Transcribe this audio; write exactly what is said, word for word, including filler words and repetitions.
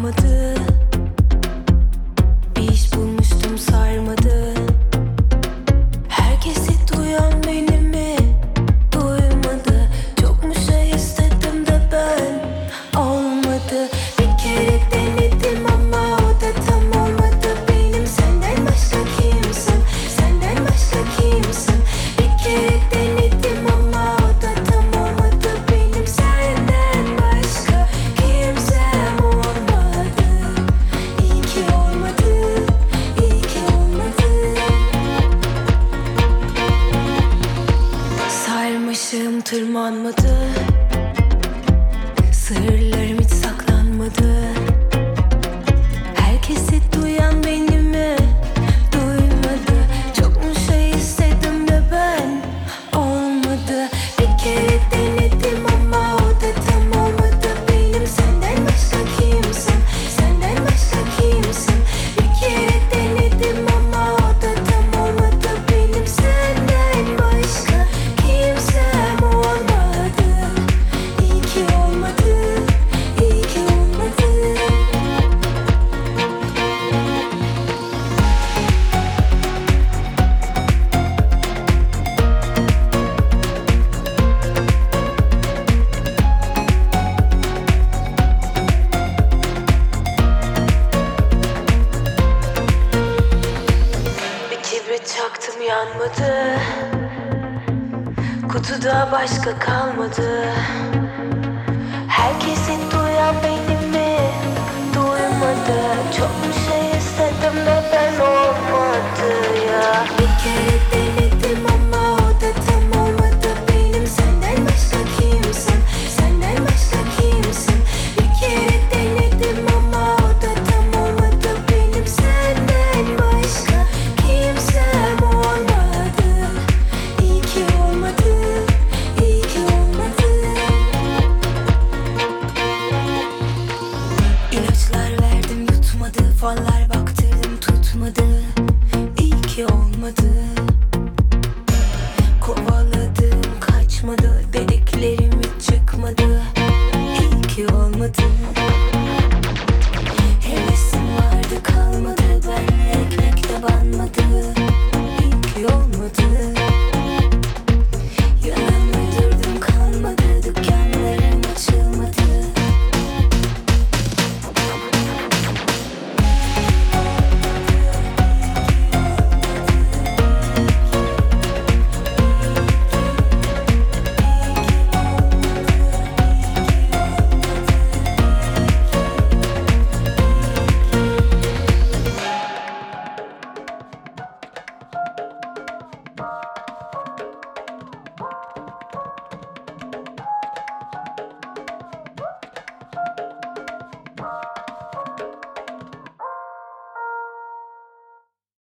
sarmadı. Bir iş bulmuştum sarmadı. Herkesi duyan beni mi duymadı? Çok mu şey istedim de ben olmadı. Bir kere denedim ama o da tam olmadı. Benim senden başka kimsin? Senden başka kimsin? Bir kere denedim ama o da tam olmadı. Benim senden başka kimsem olmadı. İyi ki olmadı, iyi ki olmadı. Sarmışım tırmanmadı. Sırlarım hiç saklanmadı. Herkesi duyan beni mi duymadı? Çok mu şey istedim de ben olmadı. Bir kere denedim ama o da tam olmadı. Benim senden başka kimsin? Senden başka kimsin? Bir kere denedim ama o da tam olmadı. Benim senden başka kimsem olmadı. İyi ki olmadı, iyi ki olmadı. Bir kibrit çaktım yanmadı. Kutuda başka kalmadı.